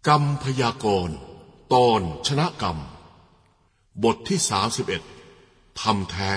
กรรมพยากรณ์ตอนชนะกรรมบทที่31ทำแท้ง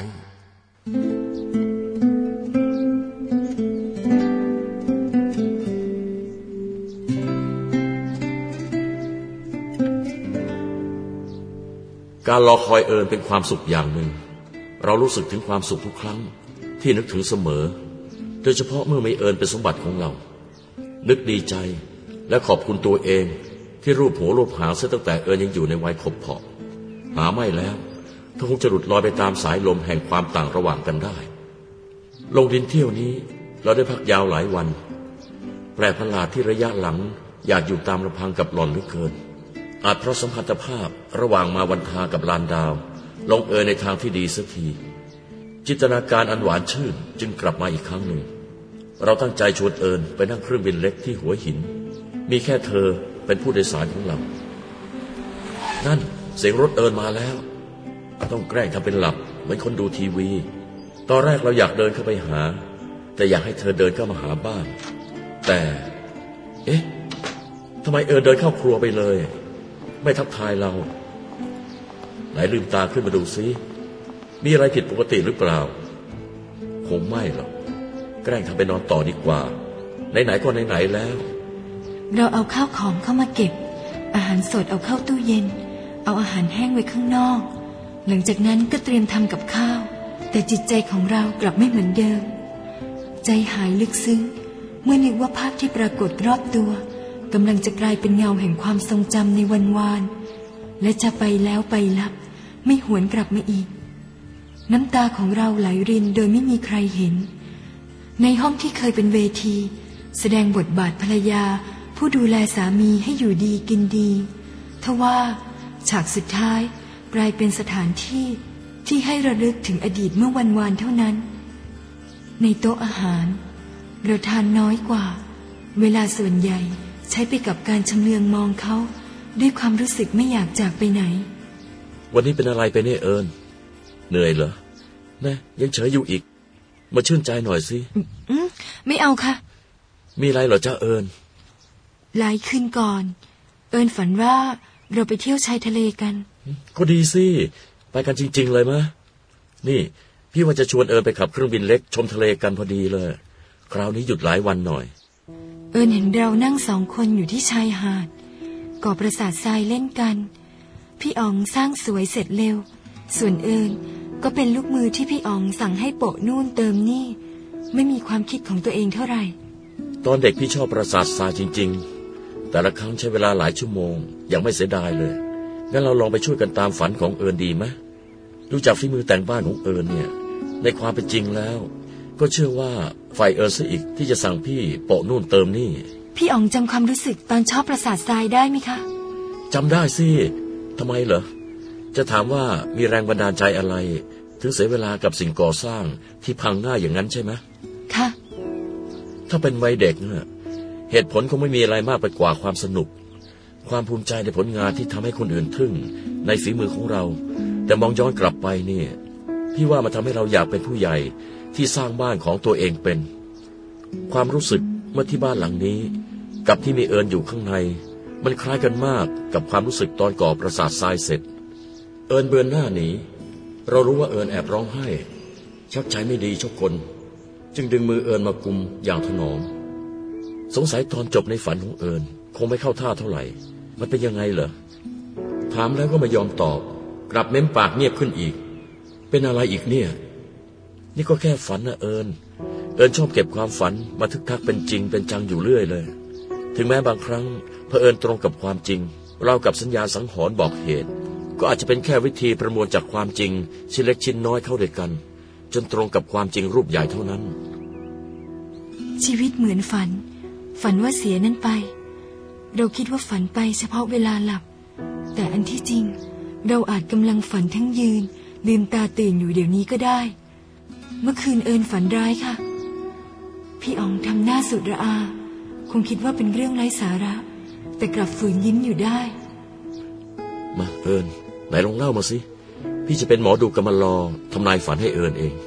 การรอคอยเอิญเป็นความสุขอย่างหนึ่งเรารู้สึกถึงความสุขทุกครั้งที่นึกถึงเสมอโดยเฉพาะเมื่อมีเอิญเป็นสมบัติของเรานึกดีใจและขอบคุณตัวเองที่รูปหัวรูปหางเสียตั้งแต่เอิญยังอยู่ในวัยขบเพาะหาไม่แล้วถ้าคงจะหลุดลอยไปตามสายลมแห่งความต่างระหว่างกันได้ลงดินเที่ยวนี้เราได้พักยาวหลายวันแปลกประหลาดที่ระยะหลังอยากอยู่ตามลำพังกับหล่อนเหลือเกินอาจเพราะสัมพันธภาพระหว่างมาวันทากับลานดาวลงเอยในทางที่ดีสักทีจินตนาการอันหวานชื่นจึงกลับมาอีกครั้งหนึ่งเราตั้งใจชวนเอิญไปนั่งเครื่องบินเล็กที่หัวหินมีแค่เธอเป็นผู้โดยสารของเรานั่นเสียงรถเอิญมาแล้วต้องแกล้งทำเป็นหลับเหมือนคนดูทีวีตอนแรกเราอยากเดินเข้าไปหาแต่อยากให้เธอเดินเข้ามาหาบ้านแต่เอ๊ะทำไมเอิญเดินเข้าครัวไปเลยไม่ทักทายเราไหนลืมตาขึ้นมาดูซิมีอะไรผิดปกติหรือเปล่าคงไม่หรอกแกล้งทำไปนอนต่อดีกว่าไหนๆก็ไหนๆแล้วเราเอาข้าวของเข้ามาเก็บอาหารสดเอาเข้าตู้เย็นเอาอาหารแห้งไว้ข้างนอกหลังจากนั้นก็เตรียมทำกับข้าวแต่จิตใจของเรากลับไม่เหมือนเดิมใจหายลึกซึ้งเมื่อนึกว่าภาพที่ปรากฏรอบตัวกำลังจะกลายเป็นเงาแห่งความทรงจำในวันวานและจะไปแล้วไปลับไม่หวนกลับมาอีกน้ำตาของเราไหลรินโดยไม่มีใครเห็นในห้องที่เคยเป็นเวทีแสดงบทบาทภรรยาผู้ดูแลสามีให้อยู่ดีกินดีทว่าฉากสุดท้ายกลายเป็นสถานที่ที่ให้ระลึกถึงอดีตเมื่อวันวานเท่านั้นในโต๊ะอาหารเราทานน้อยกว่าเวลาส่วนใหญ่ใช้ไปกับการชำเลืองมองเขาด้วยความรู้สึกไม่อยากจากไปไหนวันนี้เป็นอะไรไปเนี่ยเอิญเหนื่อยเหรอนะยังเฉยอยู่อีกมาชื่นใจหน่อยสิไม่เอาค่ะมีอะไรเหรอจ้าเอิญหลายคืนก่อนเอิญฝันว่าเราไปเที่ยวชายทะเลกันก็ดีสิไปกันจริงๆเลยมะนี่พี่ว่าจะชวนเอิญไปขับเครื่องบินเล็กชมทะเลกันพอดีเลยคราวนี้หยุดหลายวันหน่อยเอิญเห็นเรานั่ง2 คนอยู่ที่ชายหาดก่อปราสาททรายเล่นกันพี่อ๋องสร้างสวยเสร็จเร็วส่วนเอิญก็เป็นลูกมือที่พี่อ๋องสั่งให้โปะนู่นเติมนี่ไม่มีความคิดของตัวเองเท่าไหร่ตอนเด็กพี่ชอบปราสาททรายจริงๆแต่ละครั้งใช้เวลาหลายชั่วโมงยังไม่เสียดายเลยงั้นเราลองไปช่วยกันตามฝันของเอิญดีไหมรู้จักฝีมือแต่งบ้านของเอิญเนี่ยในความเป็นจริงแล้วก็เชื่อว่าฝ่ายเอิญซะอีกที่จะสั่งพี่โปะนู่นเติมนี่พี่อ๋องจำความรู้สึกตอนชอบปราสาททรายได้ไหมคะจำได้สิทำไมเหรอจะถามว่ามีแรงบันดาลใจอะไรถึงเสียเวลากับสิ่งก่อสร้างที่พังง่ายอย่างนั้นใช่ไหมค่ะถ้าเป็นวัยเด็กเนี่ยเหตุผลคงไม่มีอะไรมากไปกว่าความสนุกความภูมิใจในผลงานที่ทำให้คนอื่นทึ่งในฝีมือของเราแต่มองย้อนกลับไปเนี่ยพี่ว่ามันทำให้เราอยากเป็นผู้ใหญ่ที่สร้างบ้านของตัวเองเป็นความรู้สึกเมื่อที่บ้านหลังนี้กับที่มีเอิญอยู่ข้างในมันคล้ายกันมากกับความรู้สึกตอนก่อปราสาททรายเสร็จเอิญเบือนหน้าหนีเรารู้ว่าเอิญแอบร้องไห้ชักใจไม่ดีชกคนจึงดึงมือเอิญมากุมอย่างถนอมสงสัยตอนจบในฝันของเอิญคงไม่เข้าท่าเท่าไหร่มันเป็นยังไงเหรอถามแล้วก็ไม่ยอมตอบกลับเม้มปากเงียบขึ้นอีกเป็นอะไรอีกเนี่ยนี่ก็แค่ฝันนะเอิญชอบเก็บความฝันมาทึกทักเป็นจริงเป็นจังอยู่เรื่อยเลยถึงแม้บางครั้งเผอิญตรงกับความจริงเรากับสัญญาสังหรณ์บอกเหตุก็อาจจะเป็นแค่วิธีประมวลจากความจริงชิ้นเล็กชิ้นน้อยเข้าด้วยกันจนตรงกับความจริงรูปใหญ่เท่านั้นชีวิตเหมือนฝันว่าเสียนั้นไปเราคิดว่าฝันไปเฉพาะเวลาหลับแต่อันที่จริงเราอาจกำลังฝันทั้งยืนลืมตาตื่นอยู่เดี๋ยวนี้ก็ได้เมื่อคืนเอิญฝันร้ายค่ะพี่อ๋องทำหน้าสุดระอาคงคิดว่าเป็นเรื่องไร้สาระแต่กลับฝืนยิ้มอยู่ได้มาเอิญไหนลองเล่ามาสิพี่จะเป็นหมอดูกำมะลอทำนายฝันให้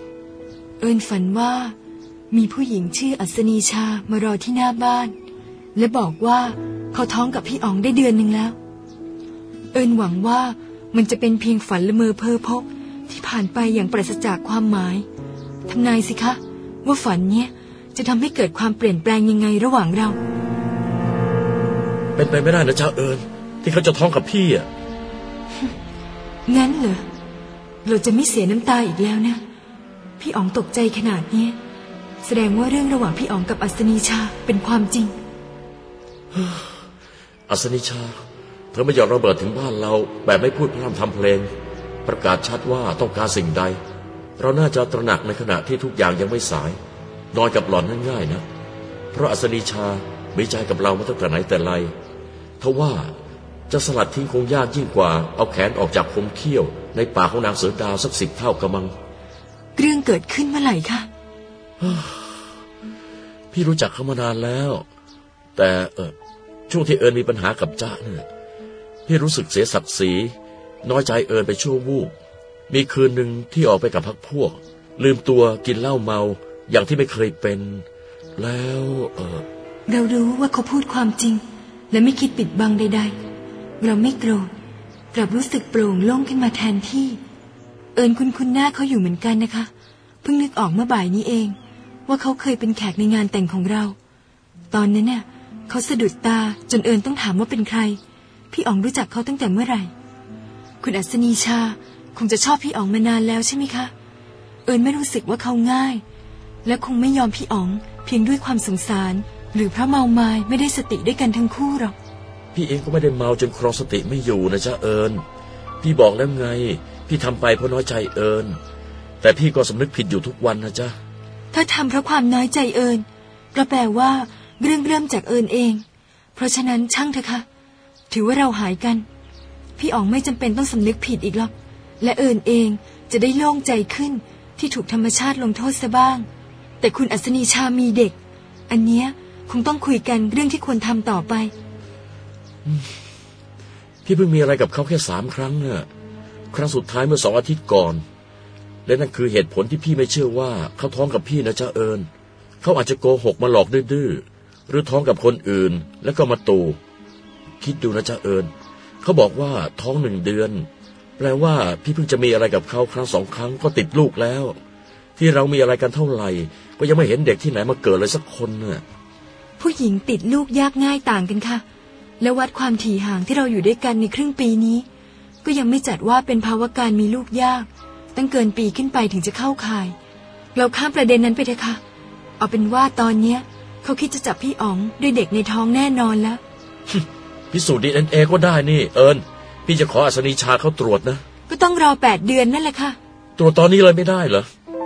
เอิญฝันว่ามีผู้หญิงชื่ออัศนีชามารอที่หน้าบ้านและบอกว่าเขาท้องกับพี่อ๋องได้เดือนหนึ่งแล้วเอิญหวังว่ามันจะเป็นเพียงฝันละเมอเพ้อพกที่ผ่านไปอย่างปราศจากความหมายทำนายสิคะว่าฝันเนี้ยจะทำให้เกิดความเปลี่ยนแปลงยังไงระหว่างเราเป็นไปไม่ได้นะจ้าเอิญที่เขาจะท้องกับพี่อ่ะงั้นเหรอเราจะไม่เสียน้ำตาอีกแล้วนะพี่อ๋องตกใจขนาดนี้แสดงว่าเรื่องระหว่างพี่อ๋องกับอัศนีชาเป็นความจริงอัศนีชาเธอไม่ยอมระเบิดถึงบ้านเราแบบไม่พูดพร่ำทำเพลงประกาศชัดว่าต้องการสิ่งใดเราน่าจะตระหนักในขณะที่ทุกอย่างยังไม่สายนอนกับหล่อนนั้นง่ายนะเพราะอัศนีชามีใจกับเรามาตั้งแต่ไหนแต่ไรทว่าจะสลัดทิ้งคงยากยิ่งกว่าเอาแขนออกจากคมเขี้ยวในปากของนางเสือดาวสัก10 เท่ากระมังเรื่องเกิดขึ้นเมื่อไหร่คะพี่รู้จักเขามานานแล้วแต่ช่วงที่เอิญมีปัญหากับจ๊ะเนี่ยพี่รู้สึกเสียศักดิ์ศรีน้อยใจเอิญไปชั่ววูบมีคืนหนึ่งที่ออกไปกับพรรคพวกลืมตัวกินเหล้าเมาอย่างที่ไม่เคยเป็นแล้วเรารู้ว่าเขาพูดความจริงและไม่คิดปิดบังใดๆเราไม่โกรธกลับรู้สึกโปร่งโล่งขึ้นมาแทนที่เอิญคุ้นหน้าเขาอยู่เหมือนกันนะคะเพิ่งนึกออกเมื่อบ่ายนี้เองว่าเขาเคยเป็นแขกในงานแต่งของเราตอนนั้นเนี่ยเขาสะดุดตาจนเอิญต้องถามว่าเป็นใครพี่อ๋องรู้จักเขาตั้งแต่เมื่อไหร่คุณอัศนีชาคงจะชอบพี่อ๋องมานานแล้วใช่ไหมคะเอิญไม่รู้สึกว่าเขาง่ายและคงไม่ยอมพี่อ๋องเพียงด้วยความสงสารหรือเพราะเมามายไม่ได้สติด้วยกันทั้งคู่หรอกพี่เองก็ไม่ได้เมาจนครองสติไม่อยู่นะจ๊ะเอิญพี่บอกแล้วไงพี่ทำไปเพราะน้อยใจเอิญแต่พี่ก็สำนึกผิดอยู่ทุกวันนะจ๊ะถ้าทำเพราะความน้อยใจเอิญก็แปลว่าเรื่องเริ่มจากเอิญเองเพราะฉะนั้นช่างเถอะค่ะถือว่าเราหายกันพี่อ๋องไม่จำเป็นต้องสำนึกผิดอีกหรอกและเอิญเองจะได้โล่งใจขึ้นที่ถูกธรรมชาติลงโทษซะบ้างแต่คุณอัศนีชามีเด็กอันเนี้ยคงต้องคุยกันเรื่องที่ควรทำต่อไปพี่เพิ่งมีอะไรกับเขาแค่3 ครั้งเนี่ยครั้งสุดท้ายเมื่อ2 อาทิตย์ก่อนและนั่นคือเหตุผลที่พี่ไม่เชื่อว่าเขาท้องกับพี่นะจ๊ะเอิญเขาอาจจะโกหกมาหลอกดื้อหรือท้องกับคนอื่นแล้วก็มาตู่คิดดูนะจ๊ะเอิญเขาบอกว่าท้อง1 เดือนแปลว่าพี่เพิ่งจะมีอะไรกับเขาครั้ง2 ครั้งก็ติดลูกแล้วที่เรามีอะไรกันเท่าไหร่ก็ยังไม่เห็นเด็กที่ไหนมาเกิดเลยสักคนน่ะผู้หญิงติดลูกยากง่ายต่างกันค่ะและวัดความถี่ห่างที่เราอยู่ด้วยกันในครึ่งปีนี้ก็ยังไม่จัดว่าเป็นภาวะการมีลูกยากตั้งเกินปีขึ้นไปถึงจะเข้าข่ายเราข้ามประเด็นนั้นไปเถอะค่ะเอาเป็นว่าตอนเนี้ยเขาคิดจะจับพี่อ๋องด้วยเด็กในท้องแน่นอนแล้วพิสูจน์ DNA ก็ได้นี่เอิญพี่จะขออัศนีชาเขาตรวจนะก็ต้องรอ8 เดือนนั่นแหละค่ะตรวจตอนนี้เลยไม่ได้เหรอ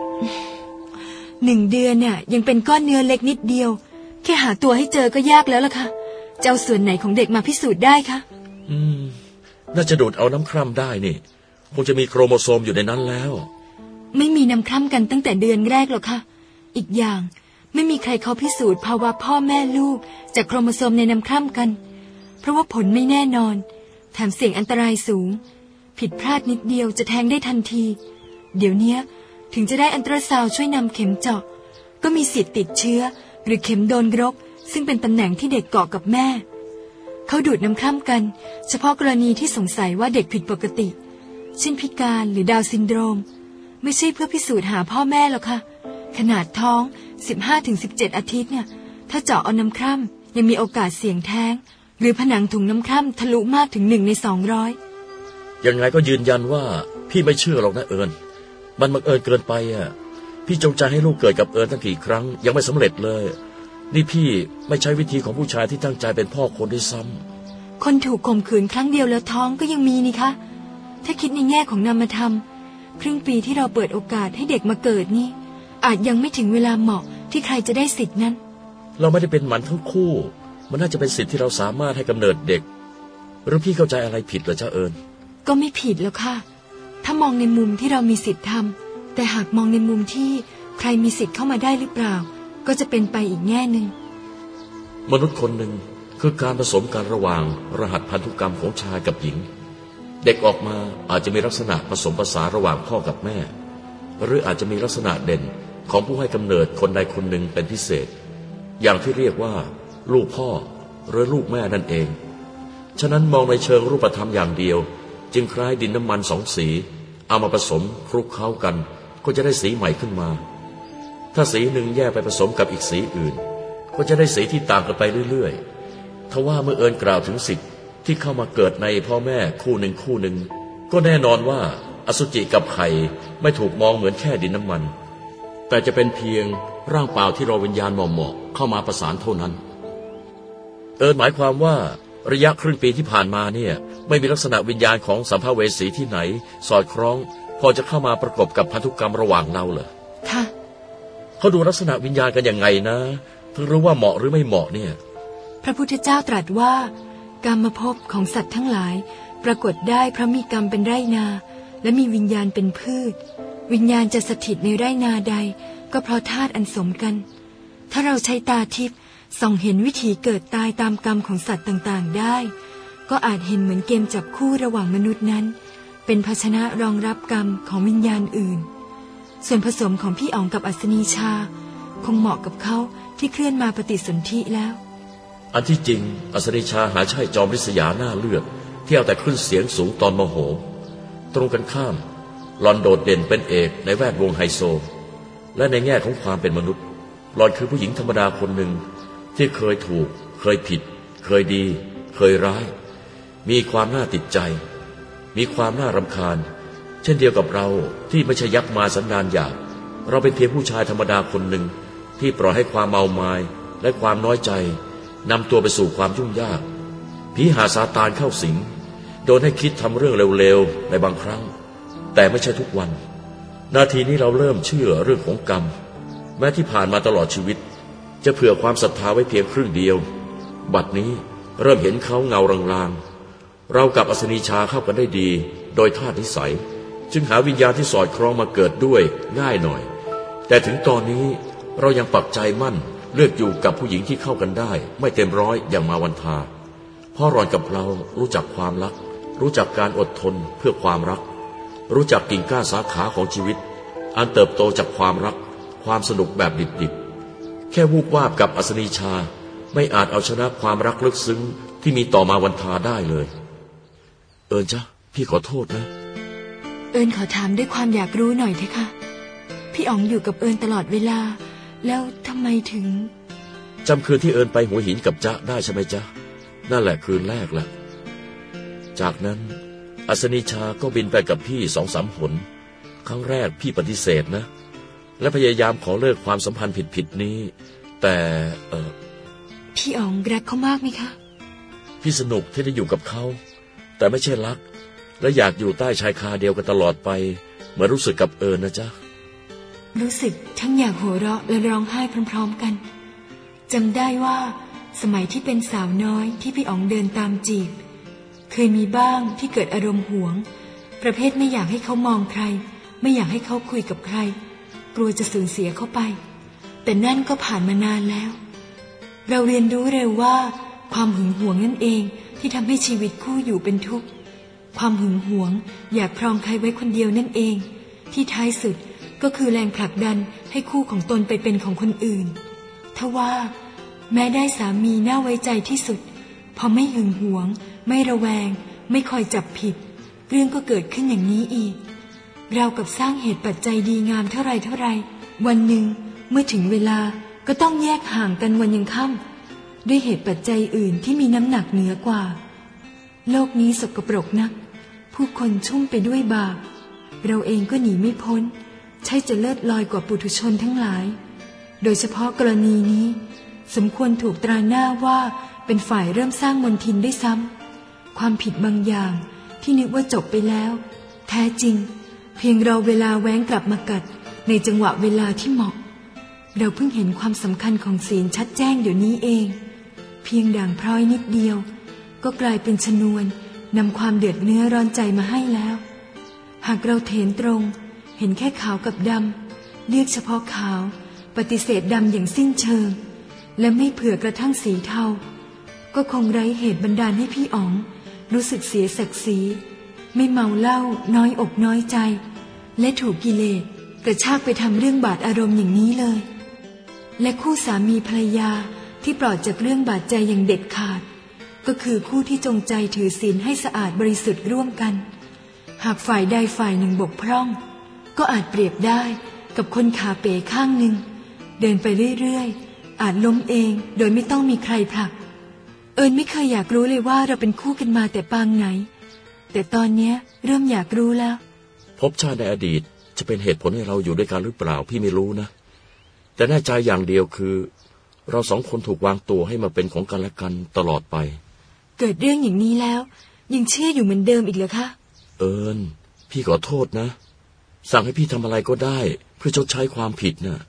1 เดือนเนี่ยยังเป็นก้อนเนื้อเล็กนิดเดียวแค่หาตัวให้เจอก็ยากแล้วล่ะค่ะจะเอาส่วนไหนของเด็กมาพิสูจน์ได้คะน่าจะดูดเอาน้ำคร่ำได้นี่คงจะมีโครโมโซมอยู่ในนั้นแล้วไม่มีน้ำคร่ำกันตั้งแต่เดือนแรกหรอกค่ะอีกอย่างไม่มีใครเขาพิสูจน์ภาวะพ่อแม่ลูกจากโครโมโซมในน้ำคร่ำกันเพราะว่าผลไม่แน่นอนแถมเสี่ยงอันตรายสูงผิดพลาดนิดเดียวจะแท้งได้ทันทีเดี๋ยวนี้ถึงจะได้อัลตราซาวด์ช่วยนำเข็มเจาะก็มีสิทธิ์ติดเชื้อหรือเข็มโดนรกซึ่งเป็นตำแหน่งที่เด็กเกาะกับแม่เขาดูดน้ำคร่ำกันเฉพาะกรณีที่สงสัยว่าเด็กผิดปกติเช่นพิการหรือดาวน์ซินโดรมไม่ใช่เพื่อพิสูจน์หาพ่อแม่หรอกค่ะขนาดท้อง 15-17 อาทิตย์เนี่ยถ้าเจาะเอาน้ำคร่ำยังมีโอกาสเสี่ยงแท้งหรือผนังถุงน้ำคร่ำทะลุมากถึง1 ใน 200 ยังไงก็ยืนยันว่าพี่ไม่เชื่อหรอกนะเอิญมันบังเอิญเกินไปอ่ะพี่จงใจให้ลูกเกิดกับเอิญตั้งกี่ครั้งยังไม่สำเร็จเลยนี่พี่ไม่ใช้วิธีของผู้ชายที่ตั้งใจเป็นพ่อคนด้วยซ้ำคนถูกข่มขืนครั้งเดียวแล้วท้องก็ยังมีนี่คะถ้าคิดในแง่ของนามธรรมครึ่งปีที่เราเปิดโอกาสให้เด็กมาเกิดนี่อาจยังไม่ถึงเวลาเหมาะที่ใครจะได้สิทธินั้นเราไม่ได้เป็นหมันทั้งคู่มันน่าจะเป็นสิทธิที่เราสามารถให้กำเนิดเด็กหรือพี่เข้าใจอะไรผิดเหรอจ๊ะเอิญก็ไม่ผิดแล้วค่ะถ้ามองในมุมที่เรามีสิทธิทำแต่หากมองในมุมที่ใครมีสิทธิ์เข้ามาได้หรือเปล่าก็จะเป็นไปอีกแง่หนึ่งมนุษย์คนหนึ่งคือการผสมกันระหว่างรหัสพันธุกรรมของชายกับหญิงเด็กออกมาอาจจะมีลักษณะผสมผสานระหว่างพ่อกับแม่หรืออาจจะมีลักษณะเด่นของผู้ให้กำเนิดคนใดคนหนึ่งเป็นพิเศษอย่างที่เรียกว่าลูกพ่อหรือลูกแม่นั่นเองฉะนั้นมองในเชิงรูปธรรมอย่างเดียวจึงคล้ายดินน้ำมันสองสีเอามาผสมคลุกเคล้ากันก็จะได้สีใหม่ขึ้นมาถ้าสีหนึ่งแยกไปผสมกับอีกสีอื่นก็จะได้สีที่ต่างกันไปเรื่อยๆทว่าเมื่อเอิญกล่าวถึงสิทธิ์ที่เข้ามาเกิดในพ่อแม่คู่หนึ่งก็แน่นอนว่าอสุจิกับไข่ไม่ถูกมองเหมือนแค่ดินน้ำมันแต่จะเป็นเพียงร่างเปล่าที่รอวิญญาณเหมาะๆเข้ามาประสานเท่านั้นเอิญหมายความว่าระยะครึ่งปีที่ผ่านมาเนี่ยไม่มีลักษณะวิญญาณของสัมภเวสีที่ไหนสอดคล้องพอจะเข้ามาประกบกับพันธุกรรมระหว่างเราเหรอค่ะเขาดูลักษณะวิญญาณกันยังไงนะถึงรู้ว่าเหมาะหรือไม่เหมาะเนี่ยพระพุทธเจ้าตรัสว่ากรรมภพของสัตว์ทั้งหลายปรากฏได้เพราะมีกรรมเป็นไร่นาและมีวิญญาณเป็นพืชวิญญาณจะสถิตในไร่นาใดก็เพราะธาตุอันสมกันถ้าเราใช้ตาทิพย์ส่องเห็นวิถีเกิดตายตามกรรมของสัตว์ต่างๆได้ก็อาจเห็นเหมือนเกมจับคู่ระหว่างมนุษย์นั้นเป็นภาชนะรองรับกรรมของวิญญาณอื่นส่วนผสมของพี่อ๋องกับอัศนีชาคงเหมาะกับเขาที่เคลื่อนมาปฏิสนธิแล้วอันที่จริงอัศนีชาหาใช่จอมริษยาหน้าเลือดที่เอาแต่ขึ้นเสียงสูงตอนโมโหตรงกันข้ามหล่อนโดดเด่นเป็นเอกในแวดวงไฮโซและในแง่ของความเป็นมนุษย์หล่อนคือผู้หญิงธรรมดาคนหนึ่งที่เคยถูกเคยผิดเคยดีเคยร้ายมีความน่าติดใจมีความน่ารำคาญเช่นเดียวกับเราที่ไม่ใช่ยักษ์มาสันดานหยาบเราเป็นเพียงผู้ชายธรรมดาคนหนึ่งที่ปล่อยให้ความเมามายและความน้อยใจนำตัวไปสู่ความยุ่งยากผีหาซาตานเข้าสิงโดนให้คิดทำเรื่องเร็วๆในบางครั้งแต่ไม่ใช่ทุกวันนาทีนี้เราเริ่มเชื่อเรื่องของกรรมแม้ที่ผ่านมาตลอดชีวิตจะเผื่อความศรัทธาไว้เพียงครึ่งเดียวบัดนี้เริ่มเห็นเขาเงารางๆเรากับอัศนีชาเข้ากันได้ดีโดยธาตุนิสัยจึงหาวิญญาณที่สอดคล้องมาเกิดด้วยง่ายหน่อยแต่ถึงตอนนี้เรายังปักใจมั่นเลือกอยู่กับผู้หญิงที่เข้ากันได้ไม่เต็มร้อยอย่างมาวันทาเพราะหล่อนกับเรารู้จักความรักรู้จักการอดทนเพื่อความรักรู้จักกิ่งก้านสาขาของชีวิตอันเติบโตจากความรักความสนุกแบบดิบๆแค่วูบวาบกับอัศนีชาไม่อาจเอาชนะความรักลึกซึ้งที่มีต่อมาวันทาได้เลยเอิญจ๊ะพี่ขอโทษนะเอิญขอถามด้วยความอยากรู้หน่อยเถอะค่ะพี่อ๋องอยู่กับเอิญตลอดเวลาแล้วทำไมถึงจำคืนที่เอิญไปหัวหินกับจ๊ะได้ใช่ไหมจ๊ะนั่นแหละคืนแรกแหละจากนั้นอัศนีชาก็บินไปกับพี่2-3 หนครั้งแรกพี่ปฏิเสธนะและพยายามขอเลิกความสัมพันธ์ผิดๆนี้แต่พี่อ๋องรักเขามากไหมคะพี่สนุกที่ได้อยู่กับเขาแต่ไม่ใช่รักและอยากอยู่ใต้ชายคาเดียวกันตลอดไปเหมือนรู้สึกกับเอิญนะจ๊ะรู้สึกทั้งอยากหัวเราะและร้องไห้พร้อมๆกันจำได้ว่าสมัยที่เป็นสาวน้อยที่พี่อ๋องเดินตามจีบเคยมีบ้างที่เกิดอารมณ์หวงประเภทไม่อยากให้เขามองใครไม่อยากให้เขาคุยกับใครกลัวจะสูญเสียเขาไปแต่นั่นก็ผ่านมานานแล้วเราเรียนรู้เร็วว่าความหึงหวงนั่นเองที่ทำให้ชีวิตคู่อยู่เป็นทุกข์ความหึงหวงอยากครองใครไว้คนเดียวนั่นเองที่ท้ายสุดก็คือแรงผลักดันให้คู่ของตนไปเป็นของคนอื่นทว่าแม้ได้สามีน่าไว้ใจที่สุดพอไม่หึงหวงไม่ระแวงไม่คอยจับผิดเรื่องก็เกิดขึ้นอย่างนี้อีกเรากับสร้างเหตุปัจจัยดีงามเท่าไรวันหนึ่งเมื่อถึงเวลาก็ต้องแยกห่างกันวันยังค่ำด้วยเหตุปัจจัยอื่นที่มีน้ำหนักเหนือกว่าโลกนี้สกปรกนักผู้คนชุ่มไปด้วยบาปเราเองก็หนีไม่พ้นใช่จะเลิศลอยกว่าปุถุชนทั้งหลายโดยเฉพาะกรณีนี้สมควรถูกตราหน้าว่าเป็นฝ่ายเริ่มสร้างมลทินด้วยซ้ำความผิดบางอย่างที่นึกว่าจบไปแล้วแท้จริงเพียงรอเวลาแว้งกลับมากัดในจังหวะเวลาที่เหมาะเราเพิ่งเห็นความสำคัญของศีลชัดแจ้งเดี๋ยวนี้เองเพียงด่างพร้อยนิดเดียวก็กลายเป็นชนวนนำความเดือดเนื้อร้อนใจมาให้แล้วหากเราเถนตรงเห็นแค่ขาวกับดำเลือกเฉพาะขาวปฏิเสธดำอย่างสิ้นเชิงและไม่เผื่อกระทั่งสีเทาก็คงไร้เหตุบันดาลให้พี่อ๋องรู้สึกเสียศักดิ์ศรีไม่เมาเหล้าน้อยอกน้อยใจและถูกกิเลสกระชากไปทำเรื่องบาดอารมณ์อย่างนี้เลยและคู่สามีภรรยาที่ปลอดจากเรื่องบาดใจอย่างเด็ดขาดก็คือคู่ที่จงใจถือศีลให้สะอาดบริสุทธิ์ร่วมกันหากฝ่ายใดฝ่ายหนึ่งบกพร่องก็อาจเปรียบได้กับคนขาเป๋ข้างหนึ่งเดินไปเรื่อยๆอาจล้มเองโดยไม่ต้องมีใครผลักไม่เคยอยากรู้เลยว่าเราเป็นคู่กันมาแต่ปางไหนแต่ตอนนี้เริ่มอยากรู้แล้วภพชาติในอดีตจะเป็นเหตุผลให้เราอยู่ด้วยกันหรือเปล่าพี่ไม่รู้นะแต่แน่ใจอย่างเดียวคือเราสองคนถูกวางตัวให้มาเป็นของกันและกันตลอดไปเกิดเรื่องอย่างนี้แล้วยังเชื่ออยู่เหมือนเดิมอีกเหรอคะพี่ขอโทษนะสั่งให้พี่ทำอะไรก็ได้เพื่อชดใช้ความผิดน่ะ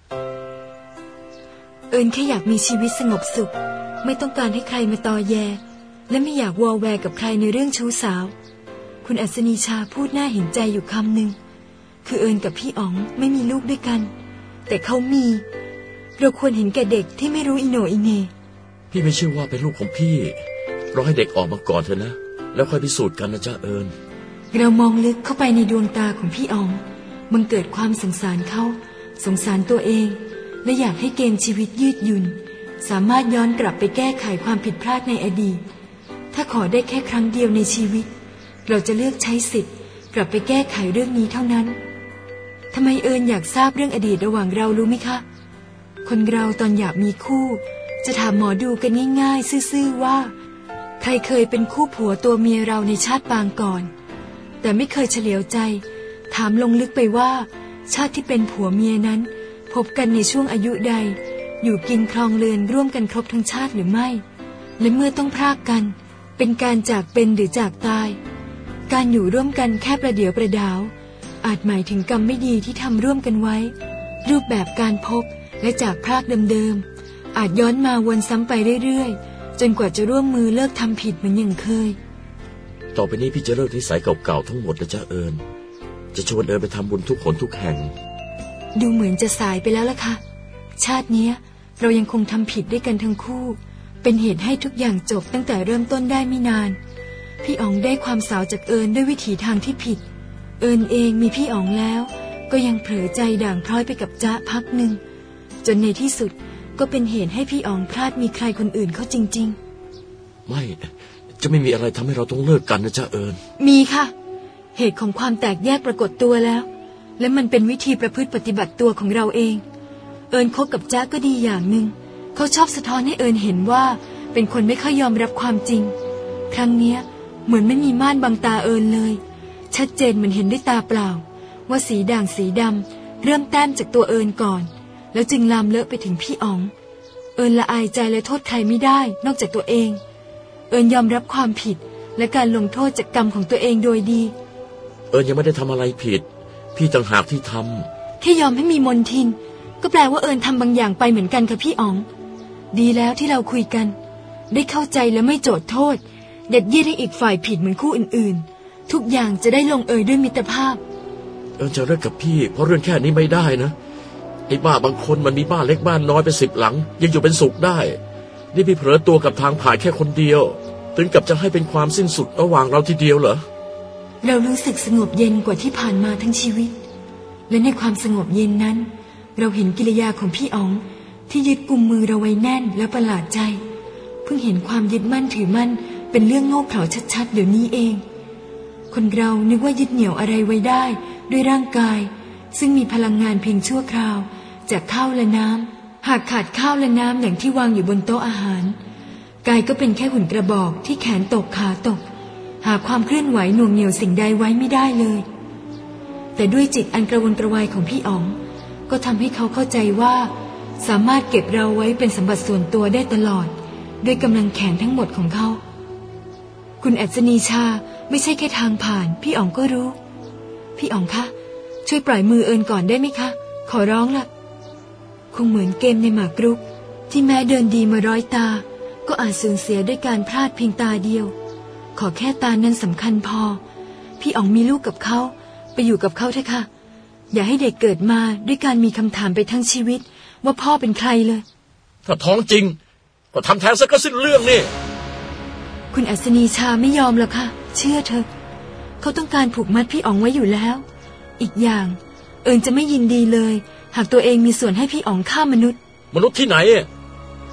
แค่อยากมีชีวิตสงบสุขไม่ต้องการให้ใครมาตอแยและไม่อยากวอแวกับใครในเรื่องชู้สาวคุณอัศนีชาพูดน่าเห็นใจอยู่คำหนึ่งคือกับพี่อ๋องไม่มีลูกด้วยกันแต่เขามีเราควรเห็นแก่เด็กที่ไม่รู้อิโหนอิเหน่พี่ไม่เชื่อว่าเป็นลูกของพี่รอให้เด็กออกมาก่อนเถอะนะแล้วค่อยพิสูจน์กันนะจ๊ะเรามองลึกเข้าไปในดวงตาของพี่อ๋องมันเกิดความสงสารเขาสงสารตัวเองและอยากให้เกมชีวิตยืดหยุ่นสามารถย้อนกลับไปแก้ไขความผิดพลาดในอดีตถ้าขอได้แค่ครั้งเดียวในชีวิตเราจะเลือกใช้สิทธิ์กลับไปแก้ไขเรื่องนี้เท่านั้นทำไมอยากทราบเรื่องอดีตระหว่างเรารู้ไหมคะคนเราตอนอยากมีคู่จะถามหมอดูกันง่ายๆซื่อๆว่าใครเคยเป็นคู่ผัวตัวเมียเราในชาติปางก่อนแต่ไม่เคยเฉลียวใจถามลงลึกไปว่าชาติที่เป็นผัวเมียนั้นพบกันในช่วงอายุใดอยู่กินครองเรือนร่วมกันครบทั้งชาติหรือไม่และเมื่อต้องพรากกันเป็นการจากเป็นหรือจากตายการอยู่ร่วมกันแค่ประเดี๋ยวประดาวอาจหมายถึงกรรมไม่ดีที่ทำร่วมกันไว้รูปแบบการพบและจากพรากเดิมๆอาจย้อนมาวนซ้ำไปเรื่อยๆจนกว่าจะร่วมมือเลิกทำผิดเหมือนอย่างเคยต่อไปนี้พี่จะเลิกนิสัยเก่าๆทั้งหมดนะจ๊ะจะชวนไปทำบุญทุกหนทุกแห่งดูเหมือนจะสายไปแล้วล่ะค่ะชาตินี้เรายังคงทำผิดด้วยกันทั้งคู่เป็นเหตุให้ทุกอย่างจบตั้งแต่เริ่มต้นได้ไม่นานพี่อ๋องได้ความสาวจากด้วยวิถีทางที่ผิดเองมีพี่อ๋องแล้วก็ยังเผลอใจด่างพร้อยไปกับจ๊ะพักหนึ่งจนในที่สุดก็เป็นเหตุให้พี่อ๋องพลาดมีใครคนอื่นเขาจริงๆไม่จะไม่มีอะไรทำให้เราต้องเลิกกันนะจ๊ะมีค่ะเหตุของความแตกแยกปรากฏตัวแล้วและมันเป็นวิธีประพฤติปฏิบัติตัวของเราเองคบกับจ๊ะก็ดีอย่างหนึ่งเขาชอบสะท้อนให้เห็นว่าเป็นคนไม่ค่อยยอมรับความจริงครั้งเนี้ยเหมือนไม่มีม่านบังตาเลยชัดเจนเหมือนเห็นด้วยตาเปล่าว่าสีด่างสีดำเริ่มแต้มจากตัวก่อนแล้วจึงลามเลอะไปถึงพี่อ๋องละอายใจและโทษใครไม่ได้นอกจากตัวเองยอมรับความผิดและการลงโทษจากกรรมของตัวเองโดยดียังไม่ได้ทำอะไรผิดพี่ต่างหากที่ทำแค่ยอมให้มีมนทินก็แปลว่าทำบางอย่างไปเหมือนกันค่ะพี่อ๋องดีแล้วที่เราคุยกันได้เข้าใจและไม่โจทย์โทษเด็ดเยียดให้อีกฝ่ายผิดเหมือนคู่อื่นๆทุกอย่างจะได้ลงด้วยมิตรภาพจะเลิกกับพี่เพราะเรื่องแค่นี้ไม่ได้นะไอ้บ้าบางคนมันมีบ้านเล็กบ้านน้อยเป็น10 หลังยังอยู่เป็นสุขได้นี่พี่เผลอตัวกับทางผ่านแค่คนเดียวถึงกับจะให้เป็นความสิ้นสุดระหว่างเราทีเดียวเหรอเรารู้สึกสงบเย็นกว่าที่ผ่านมาทั้งชีวิตและในความสงบเย็นนั้นเราเห็นกิริยาของพี่อ๋องที่ยึดกุมมือเราไว้แน่นและประหลาดใจเพิ่งเห็นความยึดมั่นถือมั่นเป็นเรื่องโง่เขลาชัดๆเดี๋ยวนี้เองคนเรานึกว่ายึดเหนี่ยวอะไรไว้ได้ด้วยร่างกายซึ่งมีพลังงานเพียงชั่วคราวจากข้าวและน้ำหากขาดข้าวและน้ำอย่างที่วางอยู่บนโต๊ะอาหารกายก็เป็นแค่หุ่นกระบอกที่แขนตกขาตกหาความเคลื่อนไหวหน่วงเหนี่ยวสิ่งใดไว้ไม่ได้เลยแต่ด้วยจิตอันกระวนกระวายของพี่อ๋องก็ทำให้เขาเข้าใจว่าสามารถเก็บเราไว้เป็นสมบัติส่วนตัวได้ตลอดด้วยกำลังแขนทั้งหมดของเขาคุณอัศนีชาไม่ใช่แค่ทางผ่านพี่อ๋องก็รู้พี่อ๋องคะช่วยปล่อยมือก่อนได้ไหมคะขอร้องละคงเหมือนเกมในหมากรุกที่แม้เดินดีมา100 ตาก็อาจสูญเสียด้วยการพลาดเพียงตาเดียวขอแค่ตานั้นสำคัญพอพี่อ๋องมีลูกกับเขาไปอยู่กับเขาเถอะค่ะอย่าให้เด็กเกิดมาด้วยการมีคำถามไปทั้งชีวิตว่าพ่อเป็นใครเลยถ้าท้องจริงก็ทำแท้งซะก็สิ้นเรื่องนี่คุณอัศนีชาไม่ยอมหรอกค่ะเชื่อเถอะเขาต้องการผูกมัดพี่อ๋องไว้อยู่แล้วอีกอย่างจะไม่ยินดีเลยหากตัวเองมีส่วนให้พี่อ๋องฆ่ามนุษย์ที่ไหน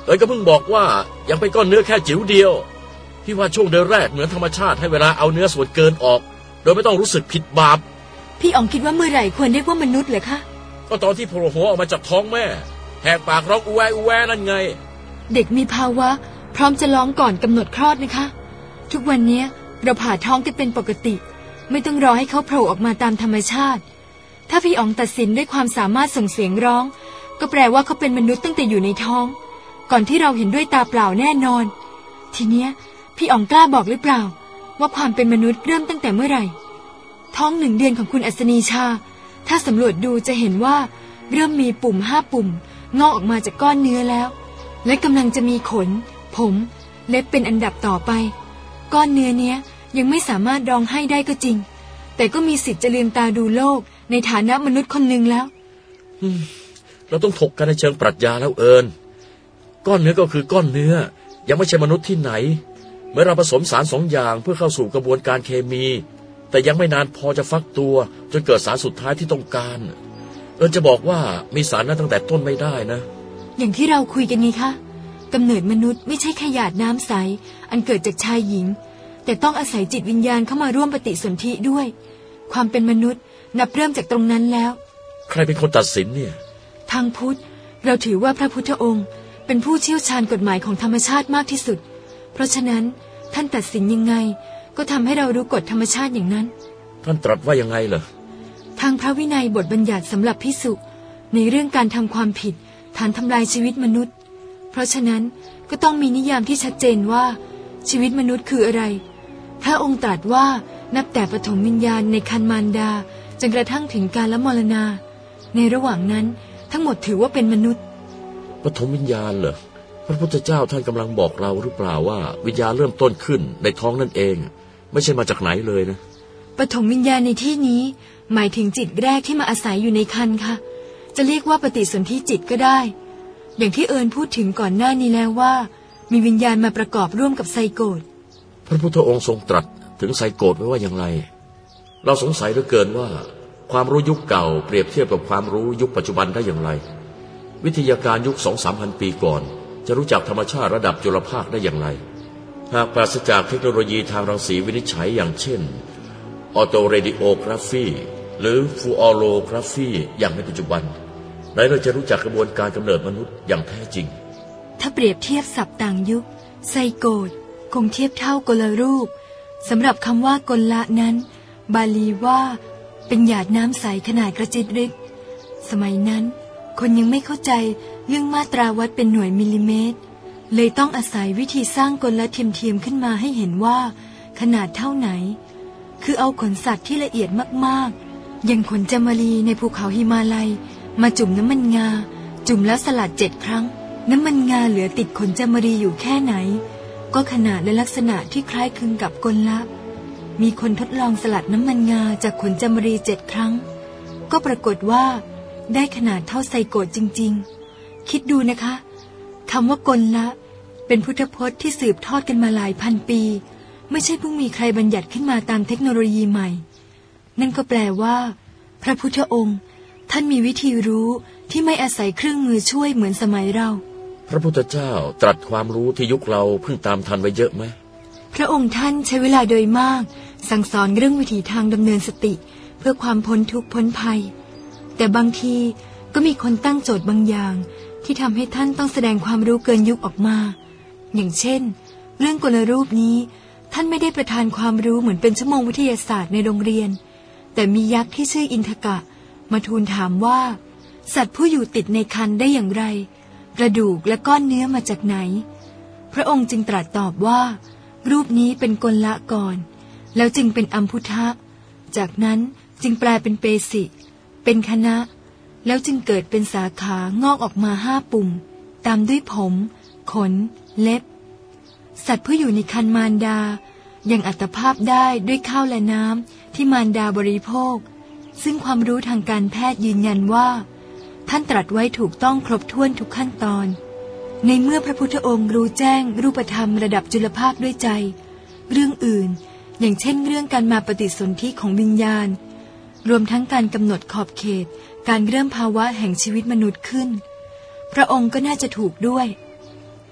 ก็เพิ่งบอกว่ายังเป็นก้อนเนื้อแค่จิ๋วเดียวพี่ว่าช่วงเดือนแรกเหมือนธรรมชาติให้เวลาเอาเนื้อส่วนเกินออกโดยไม่ต้องรู้สึกผิดบาปพี่อ๋องคิดว่าเมื่อไหร่ควรเรียกว่ามนุษย์เหรอคะก็ตอนที่โผล่หัวออกมาจากท้องแม่แหกปากร้องอูแวอูแวนั่นไงเด็กมีภาวะพร้อมจะร้องก่อนกำหนดคลอดนะคะทุกวันนี้เราผ่าท้องกันเป็นปกติไม่ต้องรอให้เขาโผล่ออกมาตามธรรมชาติถ้าพี่อ๋องตัดสินด้วยความสามารถส่งเสียงร้องก็แปลว่าเขาเป็นมนุษย์ตั้งแต่อยู่ในท้องก่อนที่เราเห็นด้วยตาเปล่าแน่นอนทีเนี้ยพี่อ๋องกล้าบอกหรือเปล่าว่าความเป็นมนุษย์เริ่มตั้งแต่เมื่อไหร่ท้อง1 เดือนของคุณอัศนีชาถ้าสำรวจดูจะเห็นว่าเริ่มมีปุ่ม5 ปุ่มงอกออกมาจากก้อนเนื้อแล้วและกำลังจะมีขนผมเล็บเป็นอันดับต่อไปก้อนเนื้อเนี้ยยังไม่สามารถร้องไห้ได้ก็จริงแต่ก็มีสิทธิ์จะลืมตาดูโลกในฐานะมนุษย์คนหนึ่งแล้วเราต้องถกกันในเชิงปรัชญาแล้วเอิญก้อนเนื้อก็คือก้อนเนื้อยังไม่ใช่มนุษย์ที่ไหนเมื่อเราผสมสาร2 อย่างเพื่อเข้าสู่กระบวนการเคมีแต่ยังไม่นานพอจะฟักตัวจนเกิดสารสุดท้ายที่ต้องการเอิญจะบอกว่ามีสารนั้นตั้งแต่ต้นไม่ได้นะอย่างที่เราคุยกันนี่คะกำเนิดมนุษย์ไม่ใช่แค่หยาดน้ำใสอันเกิดจากชายหญิงแต่ต้องอาศัยจิตวิญญาณเข้ามาร่วมปฏิสนธิด้วยความเป็นมนุษย์นับเริ่มจากตรงนั้นแล้วใครเป็นคนตัดสินเนี่ยทางพุทธเราถือว่าพระพุทธองค์เป็นผู้เชี่ยวชาญกฎหมายของธรรมชาติมากที่สุดเพราะฉะนั้นท่านตัดสินยังไงก็ทำให้เรารู้กฎธรรมชาติอย่างนั้นท่านตรัสว่ายังไงเหรอทางพระวินัยบทบัญญัติสำหรับภิกษุในเรื่องการทำความผิดฐานทำลายชีวิตมนุษย์เพราะฉะนั้นก็ต้องมีนิยามที่ชัดเจนว่าชีวิตมนุษย์คืออะไรพระองค์ตรัสว่านับแต่ปฐมวิญญาณในครรภ์มารดาจนกระทั่งถึงกาลมรณาในระหว่างนั้นทั้งหมดถือว่าเป็นมนุษย์ปฐมวิญญาณเหรอพระพุทธเจ้าท่านกำลังบอกเราหรือเปล่าว่าวิญญาณเริ่มต้นขึ้นในท้องนั่นเองไม่ใช่มาจากไหนเลยนะปฐมวิญญาณในที่นี้หมายถึงจิตแรกที่มาอาศัยอยู่ในครรภ์ค่ะจะเรียกว่าปฏิสนธิจิตก็ได้อย่างที่เอิญพูดถึงก่อนหน้านี้แล้วว่ามีวิญญาณมาประกอบร่วมกับไซโกฏพระพุทธองค์ทรงตรัสถึงไซโกฏไว้ว่าอย่างไรเราสงสัยเหลือเกินว่าความรู้ยุคเก่าเปรียบเทียบกับความรู้ยุคปัจจุบันได้อย่างไรวิทยาการยุค 2-3 พันปีก่อนจะรู้จักธรรมชาติระดับจุลภาคได้อย่างไรหากปราศจากเทคโนโลยีทางรังสีวินิจฉัยอย่างเช่นออโตเรดิโอกราฟีหรือฟูออโลกราฟีอย่างในปัจจุบันไหนเราจะรู้จักกระบวนการกำเนิดมนุษย์อย่างแท้จริงถ้าเปรียบเทียบศัพท์ต่างยุคไซโกฏคงเทียบเท่ากลรูปสำหรับคำว่ากลละนั้นบาลีว่าเป็นหยาดน้ำใสขนาดกระจิตริกสมัยนั้นคนยังไม่เข้าใจเรื่องมาตราวัดเป็นหน่วยมิลลิเมตรเลยต้องอาศัยวิธีสร้างกลละเทียมๆขึ้นมาให้เห็นว่าขนาดเท่าไหนคือเอาขนสัตว์ที่ละเอียดมากๆอย่างขนจามรีในภูเขาหิมาลัยมาจุ่มน้ำมันงาจุ่มแล้วสลัด7 ครั้งน้ำมันงาเหลือติดขนจามรีอยู่แค่ไหนก็ขนาดและลักษณะที่คล้ายคลึงกับกลละมีคนทดลองสลัดน้ำมันงาจากขนจามรี7 ครั้งก็ปรากฏว่าได้ขนาดเท่าไซโกฏจริงๆคิดดูนะคะคำว่ากลละเป็นพุทธพจน์ที่สืบทอดกันมาหลายพันปีไม่ใช่เพิ่งมีใครบัญญัติขึ้นมาตามเทคโนโลยีใหม่นั่นก็แปลว่าพระพุทธองค์ท่านมีวิธีรู้ที่ไม่อาศัยเครื่องมือช่วยเหมือนสมัยเราพระพุทธเจ้าตรัสความรู้ที่ยุคเราเพิ่งตามทันไว้เยอะไหมพระองค์ท่านใช้เวลาโดยมากสั่งสอนเรื่องวิถีทางดำเนินสติเพื่อความพ้นทุกข์พ้นภัยแต่บางทีก็มีคนตั้งโจทย์บางอย่างที่ทำให้ท่านต้องแสดงความรู้เกินยุคออกมาอย่างเช่นเรื่องกลรูปนี้ท่านไม่ได้ประทานความรู้เหมือนเป็นชั่วโมงวิทยาศาสตร์ในโรงเรียนแต่มียักษ์ที่ชื่ออินทกะมาทูลถามว่าสัตว์ผู้อยู่ติดในครรภ์ได้อย่างไรกระดูกและก้อนเนื้อมาจากไหนพระองค์จึงตรัสตอบว่ารูปนี้เป็นกลละก่อนแล้วจึงเป็นอัมพุทะจากนั้นจึงแปลเป็นเปสิเป็นคณะแล้วจึงเกิดเป็นสาขางอกออกมา5 ปุ่มตามด้วยผมขนเล็บสัตว์ผู้อยู่ในครรภ์มารดายังอัตภาพได้ด้วยข้าวและน้ำที่มารดาบริโภคซึ่งความรู้ทางการแพทย์ยืนยันว่าท่านตรัสไว้ถูกต้องครบถ้วนทุกขั้นตอนในเมื่อพระพุทธองค์รู้แจ้งรูปธรรมระดับจุลภาคด้วยใจเรื่องอื่นอย่างเช่นเรื่องการมาปฏิสนธิของวิญญาณรวมทั้งการกำหนดขอบเขตการเริ่มภาวะแห่งชีวิตมนุษย์ขึ้นพระองค์ก็น่าจะถูกด้วย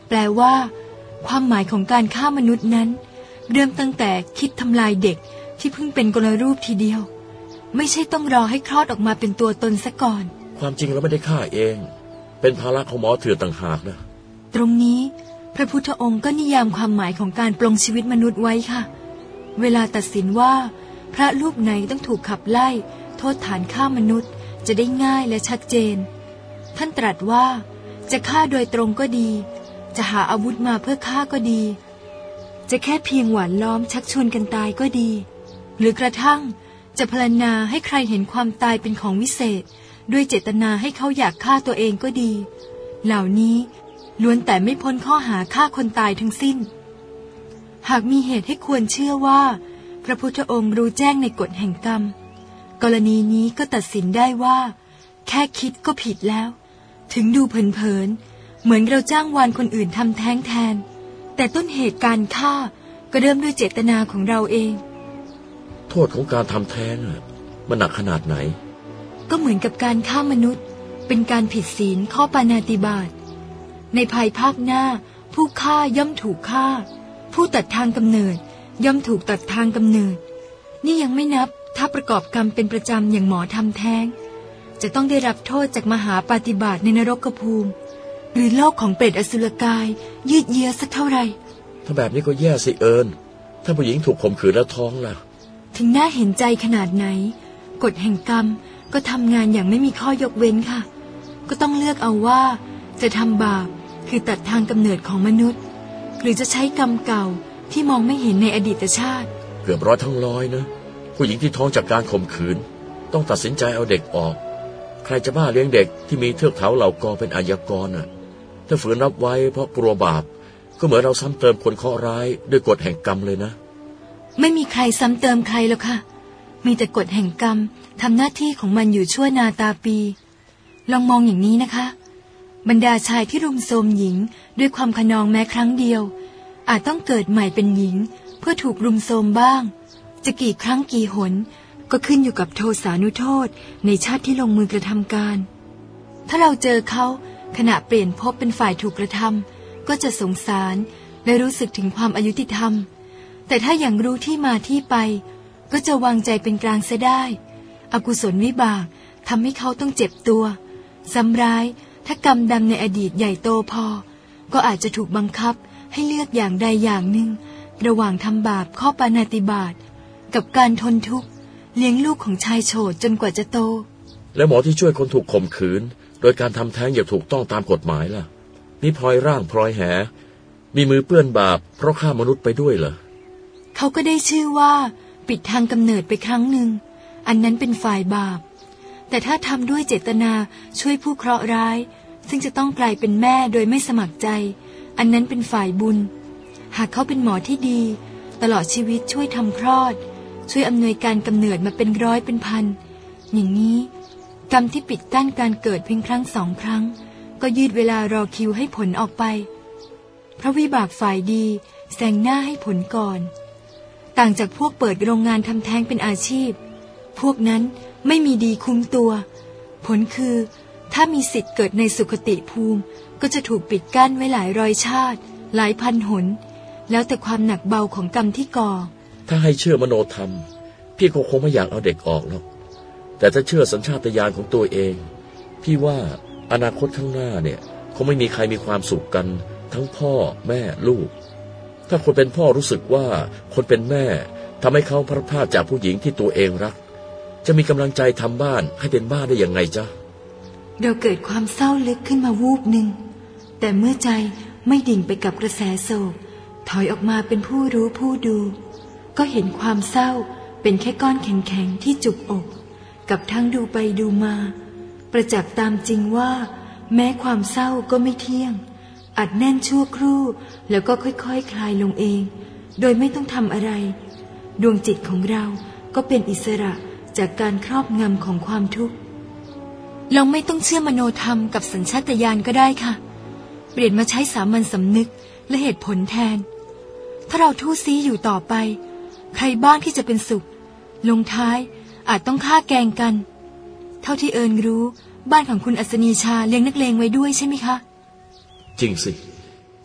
แปลว่าความหมายของการฆ่ามนุษย์นั้นเริ่มตั้งแต่คิดทำลายเด็กที่เพิ่งเป็นกลรูปทีเดียวไม่ใช่ต้องรอให้คลอดออกมาเป็นตัวตนซะก่อนความจริงเราไม่ได้ฆ่าเองเป็นภาระของหมอเถื่อนต่างหากนะตรงนี้พระพุทธองค์ก็นิยามความหมายของการปลงชีวิตมนุษย์ไว้ค่ะเวลาตัดสินว่าพระรูปไหนต้องถูกขับไล่โทษฐานฆ่ามนุษย์จะได้ง่ายและชัดเจนท่านตรัสว่าจะฆ่าโดยตรงก็ดีจะหาอาวุธมาเพื่อฆ่าก็ดีจะแค่เพียงหวานล้อมชักชวนกันตายก็ดีหรือกระทั่งจะพรรณนาให้ใครเห็นความตายเป็นของวิเศษด้วยเจตนาให้เขาอยากฆ่าตัวเองก็ดีเหล่านี้ล้วนแต่ไม่พ้นข้อหาฆ่าคนตายทั้งสิ้นหากมีเหตุให้ควรเชื่อว่าพระพุทธองค์รู้แจ้งในกฎแห่งกรรมกรณีนี้ก็ตัดสินได้ว่าแค่คิดก็ผิดแล้วถึงดูเผินๆเหมือนเราจ้างวานคนอื่นทำแท้งแทนแต่ต้นเหตุการฆ่าก็เริ่มด้วยเจตนาของเราเองโทษของการทำแท้งมันหนักขนาดไหนก็เหมือนกับการฆ่ามนุษย์เป็นการผิดศีลข้อปาณาติบาตในภายภาคหน้าผู้ฆ่าย่อมถูกฆ่าผู้ตัดทางกำเนิดย่อมถูกตัดทางกำเนิดนี่ยังไม่นับถ้าประกอบกรรมเป็นประจำอย่างหมอทำแท้งจะต้องได้รับโทษจากมหาปาฏิบาตในนรกภูมิหรือโลกของเปรตอสุรกายยืดเยื้อสักเท่าไหร่ถ้าแบบนี้ก็แย่สิเอิญถ้าผู้หญิงถูกข่มขืนแล้วท้องล่ะถึงน่าเห็นใจขนาดไหนกฎแห่งกรรมก็ทำงานอย่างไม่มีข้อยกเว้นค่ะก็ต้องเลือกเอาว่าจะทำบาปคือตัดทางกำเนิดของมนุษย์หรือจะใช้กรรมเก่าที่มองไม่เห็นในอดีตชาติเกือบร้อยทั้งร้อยนะผู้หญิงที่ท้องจากการข่มขืนต้องตัดสินใจเอาเด็กออกใครจะบ้าเลี้ยงเด็กที่มีเทือกเถาเหล่ากอเป็นอาญากรน่ะถ้าฝืนรับไว้เพราะกลัวบาปก็เหมือนเราซ้ำเติมคนเคราะห์ร้ายด้วยกฎแห่งกรรมเลยนะไม่มีใครซ้ำเติมใครหรอกค่ะมีแต่กฎแห่งกรรมทำหน้าที่ของมันอยู่ชั่วนาตาปีลองมองอย่างนี้นะคะบรรดาชายที่รุมโทรมหญิงด้วยความขนองแม้ครั้งเดียวอาจต้องเกิดใหม่เป็นหญิงเพื่อถูกรุมโทรมบ้างจะกี่ครั้งกี่หนก็ขึ้นอยู่กับโทสานุโทษในชาติที่ลงมือกระทำการถ้าเราเจอเขาขณะเปลี่ยนภพเป็นฝ่ายถูกกระทำก็จะสงสารและรู้สึกถึงความอายุติธรรมแต่ถ้าอย่างรู้ที่มาที่ไปก็จะวางใจเป็นกลางเสียได้อกุศลวิบากทำให้เขาต้องเจ็บตัวซ้ำร้ายถ้ากรรมดำในอดีตใหญ่โตพอก็อาจจะถูกบังคับให้เลือกอย่างใดอย่างหนึ่งระหว่างทำบาปข้อปาณาติบาตกับการทนทุกข์เลี้ยงลูกของชายโฉดจนกว่าจะโตและหมอที่ช่วยคนถูกข่มขืนโดยการทำแท้งอย่างถูกต้องตามกฎหมายล่ะมีพลอยร่างพลอยแหมีมือเปื้อนบาปเพราะฆ่ามนุษย์ไปด้วยเหรอเขาก็ได้ชื่อว่าปิดทางกำเนิดไปครั้งหนึ่งอันนั้นเป็นฝ่ายบาปแต่ถ้าทำด้วยเจตนาช่วยผู้เคราะห์ร้ายซึ่งจะต้องกลายเป็นแม่โดยไม่สมัครใจอันนั้นเป็นฝ่ายบุญหากเขาเป็นหมอที่ดีตลอดชีวิตช่วยทำคลอดช่วยอำนวยการกำเนิดมาเป็นร้อยเป็นพันอย่างนี้กรรมที่ปิดกั้นการเกิดเพียงครั้ง2 ครั้งก็ยืดเวลารอคิวให้ผลออกไปพระวิบากฝ่ายดีแซงหน้าให้ผลก่อนต่างจากพวกเปิดโรงงานทำแท้งเป็นอาชีพพวกนั้นไม่มีดีคุ้มตัวผลคือถ้ามีสิทธิ์เกิดในสุคติภูมิก็จะถูกปิดกั้นไว้หลายร้อยชาติหลายพันหนแล้วแต่ความหนักเบาของกรรมที่ก่อถ้าให้เชื่อมโนธรรมพี่ก็คงไม่อยากเอาเด็กออกหรอกแต่ถ้าเชื่อสัญชาตญาณของตัวเองพี่ว่าอนาคตข้างหน้าเนี่ยคงไม่มีใครมีความสุขกันทั้งพ่อแม่ลูกถ้าคนเป็นพ่อรู้สึกว่าคนเป็นแม่ทำให้เขาพลัดพรากจากผู้หญิงที่ตัวเองรักจะมีกำลังใจทำบ้านให้เป็นบ้านได้ยังไงจ๊ะเราเกิดความเศร้าลึกขึ้นมาวูบหนึ่งแต่เมื่อใจไม่ดิ่งไปกับกระแสโศกถอยออกมาเป็นผู้รู้ผู้ดูก็เห็นความเศร้าเป็นแค่ก้อนแข็งๆที่จุกอกกับทั้งดูไปดูมาประจักษ์ตามจริงว่าแม้ความเศร้าก็ไม่เที่ยงอัดแน่นชั่วครู่แล้วก็ค่อยๆ คลายลงเองโดยไม่ต้องทำอะไรดวงจิตของเราก็เป็นอิสระจากการครอบงำของความทุกข์เราไม่ต้องเชื่อมโนธรรมกับสัญชาตญาณก็ได้ค่ะเปลี่ยนมาใช้สามัญสำนึกและเหตุผลแทนถ้าเราทู่ซี้อยู่ต่อไปใครบ้างที่จะเป็นสุขลงท้ายอาจต้องฆ่าแกล้งกันเท่าที่เอิญรู้บ้านของคุณอัศนีชาเลี้ยงนักเลงไว้ด้วยใช่ไหมคะจริงสิ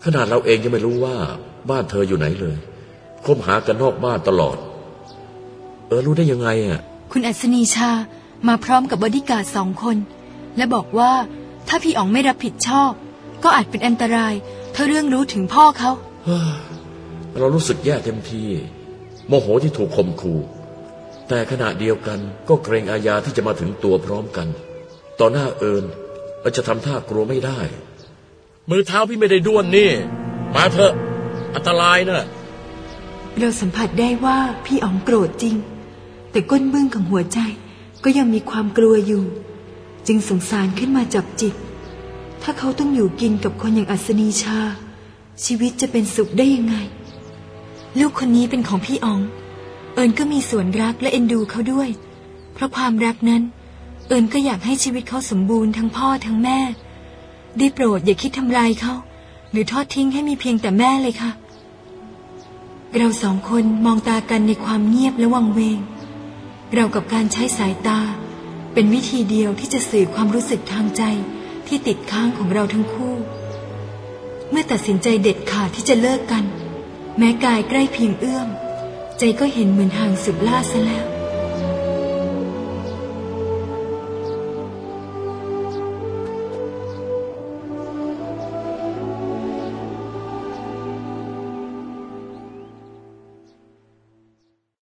ขนาดเราเองยังไม่รู้ว่าบ้านเธออยู่ไหนเลยคบหากันนอกบ้านตลอดรู้ได้ยังไงอ่ะคุณอัศนีชามาพร้อมกับบอดี้การ์ด2 คนและบอกว่าถ้าพี่อ๋องไม่รับผิดชอบก็อาจเป็นอันตรายถ้าเรื่องรู้ถึงพ่อเขาเรารู้สึกแย่เต็มทีโมโหที่ถูกข่มขู่แต่ขณะเดียวกันก็เกรงอาญาที่จะมาถึงตัวพร้อมกันต่อหน้าเราจะทำท่ากลัวไม่ได้มือเท้าพี่ไม่ได้ด้วนนี่มาเถอะอันตรายนะเราสัมผัสได้ว่าพี่อ๋องโกรธจริงแต่ก้นบึ้งของหัวใจก็ยังมีความกลัวอยู่จึงสงสารขึ้นมาจับจิตถ้าเขาต้องอยู่กินกับคนอย่างอัศนีชาชีวิตจะเป็นสุขได้ยังไงลูกคนนี้เป็นของพี่อ๋องก็มีส่วนรักและเอ็นดูเขาด้วยเพราะความรักนั้นก็อยากให้ชีวิตเขาสมบูรณ์ทั้งพ่อทั้งแม่ได้โปรดอย่าคิดทำลายเขาหรือทอดทิ้งให้มีเพียงแต่แม่เลยค่ะเรา2 คนมองตากันในความเงียบและวังเวงเรากับการใช้สายตาเป็นวิธีเดียวที่จะสื่อความรู้สึกทางใจที่ติดค้างของเราทั้งคู่เมื่อตัดสินใจเด็ดขาดที่จะเลิกกันแม้กายใกล้เพียงเอื้อมใจก็เห็นเหมือนห่างสุดล่าซะแล้ว